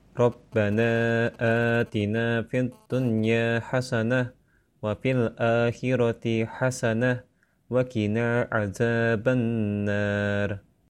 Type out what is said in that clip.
ربنا آتنا في الدنيا حسنة وفي الآخرة حسنة وقنا عذاب النار